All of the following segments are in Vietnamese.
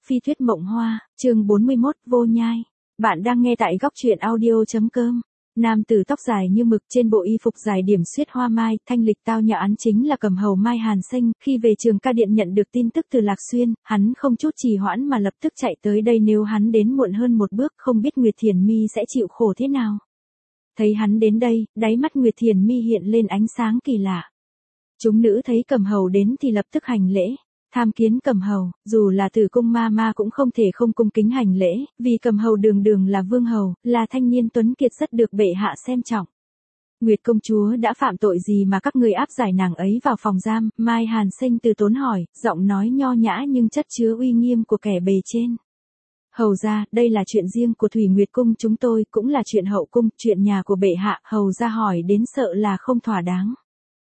Phi thuyết mộng hoa, chương 41, vô nhai. Bạn đang nghe tại góc truyện audio.com. Nam tử tóc dài như mực trên bộ y phục dài điểm xuyết hoa mai, thanh lịch tao nhã án chính là Cầm Hầu Mai Hàn Xanh. Khi về trường ca điện nhận được tin tức từ Lạc Xuyên, hắn không chút trì hoãn mà lập tức chạy tới đây. Nếu hắn đến muộn hơn một bước, không biết Nguyệt Thiền Mi sẽ chịu khổ thế nào. Thấy hắn đến đây, đáy mắt Nguyệt Thiền Mi hiện lên ánh sáng kỳ lạ. Chúng nữ thấy Cầm Hầu đến thì lập tức hành lễ. Tham kiến Cầm Hầu, dù là Tử Cung ma ma cũng không thể không cung kính hành lễ, vì Cầm Hầu đường đường là vương hầu, là thanh niên tuấn kiệt rất được bệ hạ xem trọng. Nguyệt công chúa đã phạm tội gì mà các người áp giải nàng ấy vào phòng giam? Mai Hàn Xanh từ tốn hỏi, giọng nói nho nhã nhưng chất chứa uy nghiêm của kẻ bề trên. Hầu ra, đây là chuyện riêng của Thủy Nguyệt cung chúng tôi, cũng là chuyện hậu cung, chuyện nhà của bệ hạ, hầu ra hỏi đến sợ là không thỏa đáng.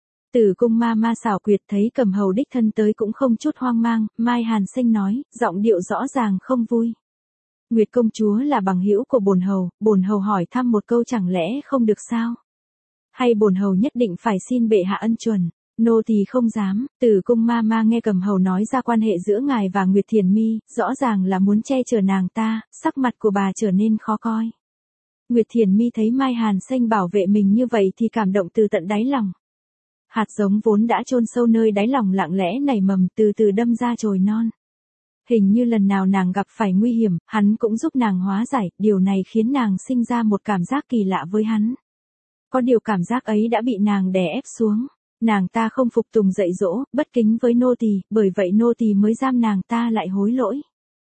Tử Cung ma ma xảo quyệt thấy Cầm Hầu đích thân tới cũng không chút hoang mang, Mai Hàn Xanh nói, giọng điệu rõ ràng không vui. Nguyệt công chúa là bằng hữu của bổn hầu hỏi thăm một câu chẳng lẽ không được sao? Hay bổn hầu nhất định phải xin bệ hạ ân chuẩn? Nô tỳ không dám. Tử Cung ma ma nghe Cầm Hầu nói ra quan hệ giữa ngài và Nguyệt Thiền Mi, rõ ràng là muốn che chở nàng ta, sắc mặt của bà trở nên khó coi. Nguyệt Thiền Mi thấy Mai Hàn Xanh bảo vệ mình như vậy thì cảm động từ tận đáy lòng. Hạt giống vốn đã chôn sâu nơi đáy lòng lặng lẽ nảy mầm từ từ đâm ra chồi non. Hình như lần nào nàng gặp phải nguy hiểm, hắn cũng giúp nàng hóa giải, điều này khiến nàng sinh ra một cảm giác kỳ lạ với hắn. Có điều cảm giác ấy đã bị nàng đè ép xuống. Nàng ta không phục tùng dạy dỗ, bất kính với nô tỳ, bởi vậy nô tỳ mới giam nàng ta lại hối lỗi.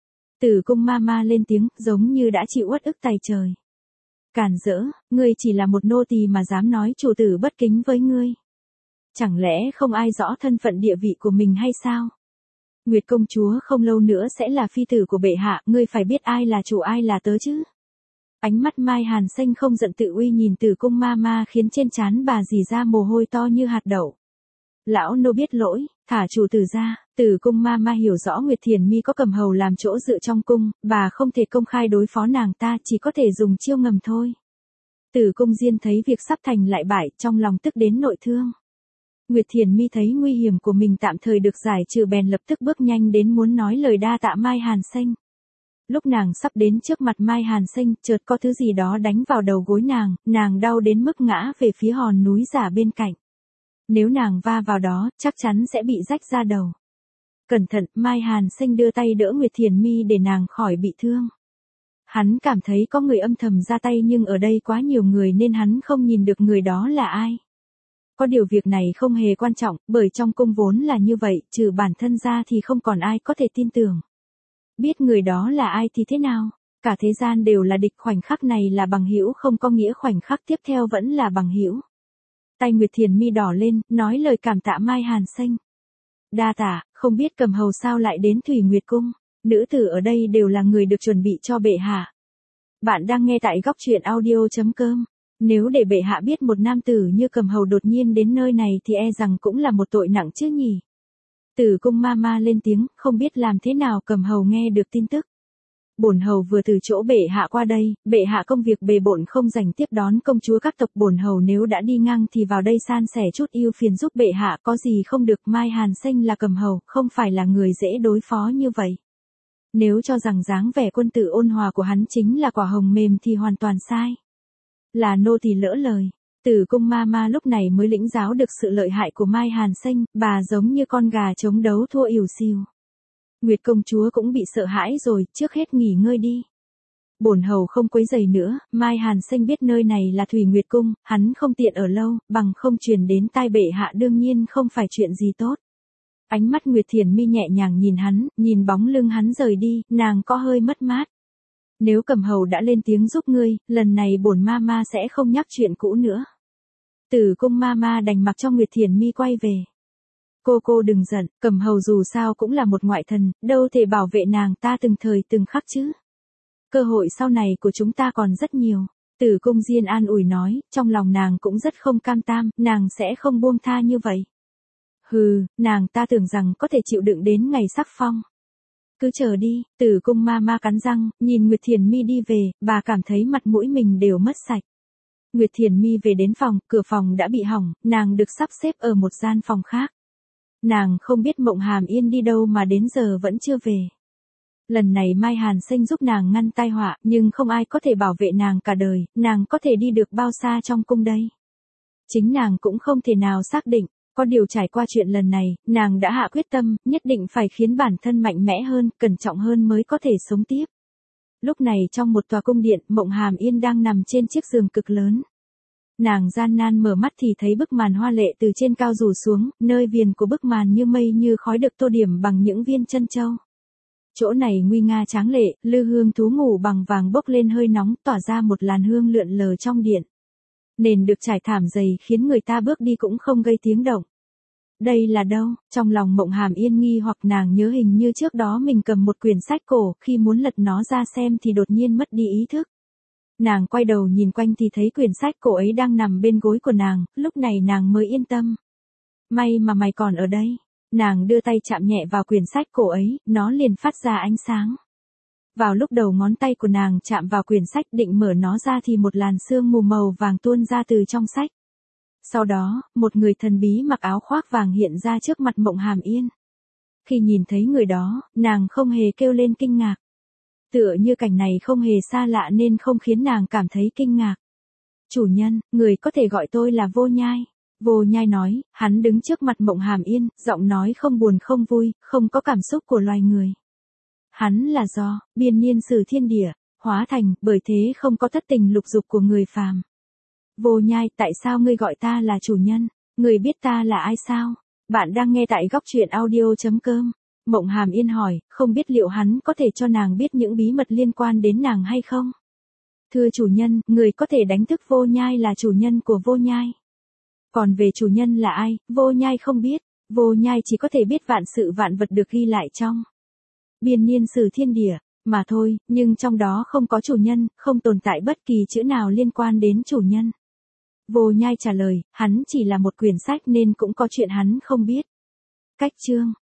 Tử Cung ma ma lên tiếng, giống như đã chịu uất ức tày trời. Càn rỡ, ngươi chỉ là một nô tỳ mà dám nói chủ tử bất kính với ngươi. Chẳng lẽ không ai rõ thân phận địa vị của mình hay sao? Nguyệt công chúa không lâu nữa sẽ là phi tử của bệ hạ, ngươi phải biết ai là chủ ai là tớ chứ. Ánh mắt Mai Hàn Xanh không giận tự uy nhìn Tử Cung ma ma khiến trên trán bà rỉ ra mồ hôi to như hạt đậu. Lão nô biết lỗi, thả chủ tử ra. Tử Cung ma ma hiểu rõ Nguyệt Thiền Mi có Cầm Hầu làm chỗ dựa trong cung, bà không thể công khai đối phó nàng ta, chỉ có thể dùng chiêu ngầm thôi. Tử Cung Diên thấy việc sắp thành lại bại, trong lòng tức đến nội thương. Nguyệt Thiền Mi thấy nguy hiểm của mình tạm thời được giải trừ bèn lập tức bước nhanh đến muốn nói lời đa tạ Mai Hàn Xanh. Lúc nàng sắp đến trước mặt Mai Hàn Xanh, chợt có thứ gì đó đánh vào đầu gối nàng đau đến mức ngã về phía hòn núi giả bên cạnh. Nếu nàng va vào đó, chắc chắn sẽ bị rách da đầu. Cẩn thận, Mai Hàn Xanh đưa tay đỡ Nguyệt Thiền Mi để nàng khỏi bị thương. Hắn cảm thấy có người âm thầm ra tay nhưng ở đây quá nhiều người nên hắn không nhìn được người đó là ai. Có điều việc này không hề quan trọng, bởi trong cung vốn là như vậy, trừ bản thân ra thì không còn ai có thể tin tưởng. Biết người đó là ai thì thế nào? Cả thế gian đều là địch, khoảnh khắc này là bằng hữu không có nghĩa khoảnh khắc tiếp theo vẫn là bằng hữu. Tay Nguyệt Thiền Mi đỏ lên, nói lời cảm tạ Mai Hàn Xanh. Đa tạ, không biết Cầm Hầu sao lại đến Thủy Nguyệt cung, nữ tử ở đây đều là người được chuẩn bị cho bệ hạ. Bạn đang nghe tại góc truyện audio.com. Nếu để bệ hạ biết một nam tử như Cầm Hầu đột nhiên đến nơi này thì e rằng cũng là một tội nặng chứ nhỉ. Tử Cung ma ma lên tiếng, không biết làm thế nào Cầm Hầu nghe được tin tức. Bổn hầu vừa từ chỗ bệ hạ qua đây, bệ hạ công việc bề bộn không rảnh tiếp đón công chúa các tộc, bổn hầu nếu đã đi ngang thì vào đây san sẻ chút ưu phiền giúp bệ hạ, có gì không được. Mai Hàn Xanh là Cầm Hầu, không phải là người dễ đối phó như vậy. Nếu cho rằng dáng vẻ quân tử ôn hòa của hắn chính là quả hồng mềm thì hoàn toàn sai. Là nô tỳ lỡ lời. Tử Cung ma ma lúc này mới lĩnh giáo được sự lợi hại của Mai Hàn Xanh, bà giống như con gà chống đấu thua ỉu xìu. Nguyệt công chúa cũng bị sợ hãi rồi, trước hết nghỉ ngơi đi. Bổn hầu không quấy rầy nữa. Mai Hàn Xanh biết nơi này là Thủy Nguyệt cung, hắn không tiện ở lâu, bằng không truyền đến tai bệ hạ đương nhiên không phải chuyện gì tốt. Ánh mắt Nguyệt Thiền Mi nhẹ nhàng nhìn hắn, nhìn bóng lưng hắn rời đi, nàng có hơi mất mát. Nếu Cầm Hầu đã lên tiếng giúp ngươi, lần này bổn ma ma sẽ không nhắc chuyện cũ nữa. Tử Cung ma ma đành mặc cho Nguyệt Thiền Mi quay về. Cô đừng giận, Cầm Hầu dù sao cũng là một ngoại thần, đâu thể bảo vệ nàng ta từng thời từng khắc chứ. Cơ hội sau này của chúng ta còn rất nhiều. Tử Cung Diên an ủi nói, trong lòng nàng cũng rất không cam tam, nàng sẽ không buông tha như vậy. Hừ, nàng ta tưởng rằng có thể chịu đựng đến ngày sắc phong. Cứ chờ đi. Tử Cung ma ma cắn răng, nhìn Nguyệt Thiền Mi đi về, bà cảm thấy mặt mũi mình đều mất sạch. Nguyệt Thiền Mi về đến phòng, cửa phòng đã bị hỏng, nàng được sắp xếp ở một gian phòng khác. Nàng không biết Mộng Hàm Yên đi đâu mà đến giờ vẫn chưa về. Lần này Mai Hàn Sinh giúp nàng ngăn tai họa, nhưng không ai có thể bảo vệ nàng cả đời, nàng có thể đi được bao xa trong cung đây. Chính nàng cũng không thể nào xác định, có điều trải qua chuyện lần này, nàng đã hạ quyết tâm, nhất định phải khiến bản thân mạnh mẽ hơn, cẩn trọng hơn mới có thể sống tiếp. Lúc này trong một tòa cung điện, Mộng Hàm Yên đang nằm trên chiếc giường cực lớn. Nàng gian nan mở mắt thì thấy bức màn hoa lệ từ trên cao rủ xuống, nơi viền của bức màn như mây như khói được tô điểm bằng những viên chân châu. Chỗ này nguy nga tráng lệ, lư hương thú ngủ bằng vàng bốc lên hơi nóng, tỏa ra một làn hương lượn lờ trong điện. Nền được trải thảm dày khiến người ta bước đi cũng không gây tiếng động. Đây là đâu? Trong lòng Mộng Hàm Yên nghi hoặc nàng nhớ hình như trước đó mình cầm một quyển sách cổ, khi muốn lật nó ra xem thì đột nhiên mất đi ý thức. Nàng quay đầu nhìn quanh thì thấy quyển sách cổ ấy đang nằm bên gối của nàng, lúc này nàng mới yên tâm. May mà mày còn ở đây. Nàng đưa tay chạm nhẹ vào quyển sách cổ ấy, nó liền phát ra ánh sáng. Vào lúc đầu ngón tay của nàng chạm vào quyển sách định mở nó ra thì một làn sương mù màu vàng tuôn ra từ trong sách. Sau đó, một người thần bí mặc áo khoác vàng hiện ra trước mặt Mộng Hàm Yên. Khi nhìn thấy người đó, nàng không hề kêu lên kinh ngạc. Tựa như cảnh này không hề xa lạ nên không khiến nàng cảm thấy kinh ngạc. Chủ nhân, người có thể gọi tôi là Vô Nhai. Vô Nhai nói, hắn đứng trước mặt Mộng Hàm Yên, giọng nói không buồn không vui, không có cảm xúc của loài người. Hắn là do biên niên sử thiên địa hóa thành, bởi thế không có thất tình lục dục của người phàm. Vô Nhai, tại sao ngươi gọi ta là chủ nhân? Ngươi biết ta là ai sao? Bạn đang nghe tại góc truyện audio.com. Mộng Hàm Yên hỏi, không biết liệu hắn có thể cho nàng biết những bí mật liên quan đến nàng hay không? Thưa chủ nhân, người có thể đánh thức Vô Nhai là chủ nhân của Vô Nhai. Còn về chủ nhân là ai, Vô Nhai không biết. Vô Nhai chỉ có thể biết vạn sự vạn vật được ghi lại trong biên niên sử thiên địa mà thôi, nhưng trong đó không có chủ nhân, không tồn tại bất kỳ chữ nào liên quan đến chủ nhân. Vô Nhai trả lời, hắn chỉ là một quyển sách nên cũng có chuyện hắn không biết. Cách chương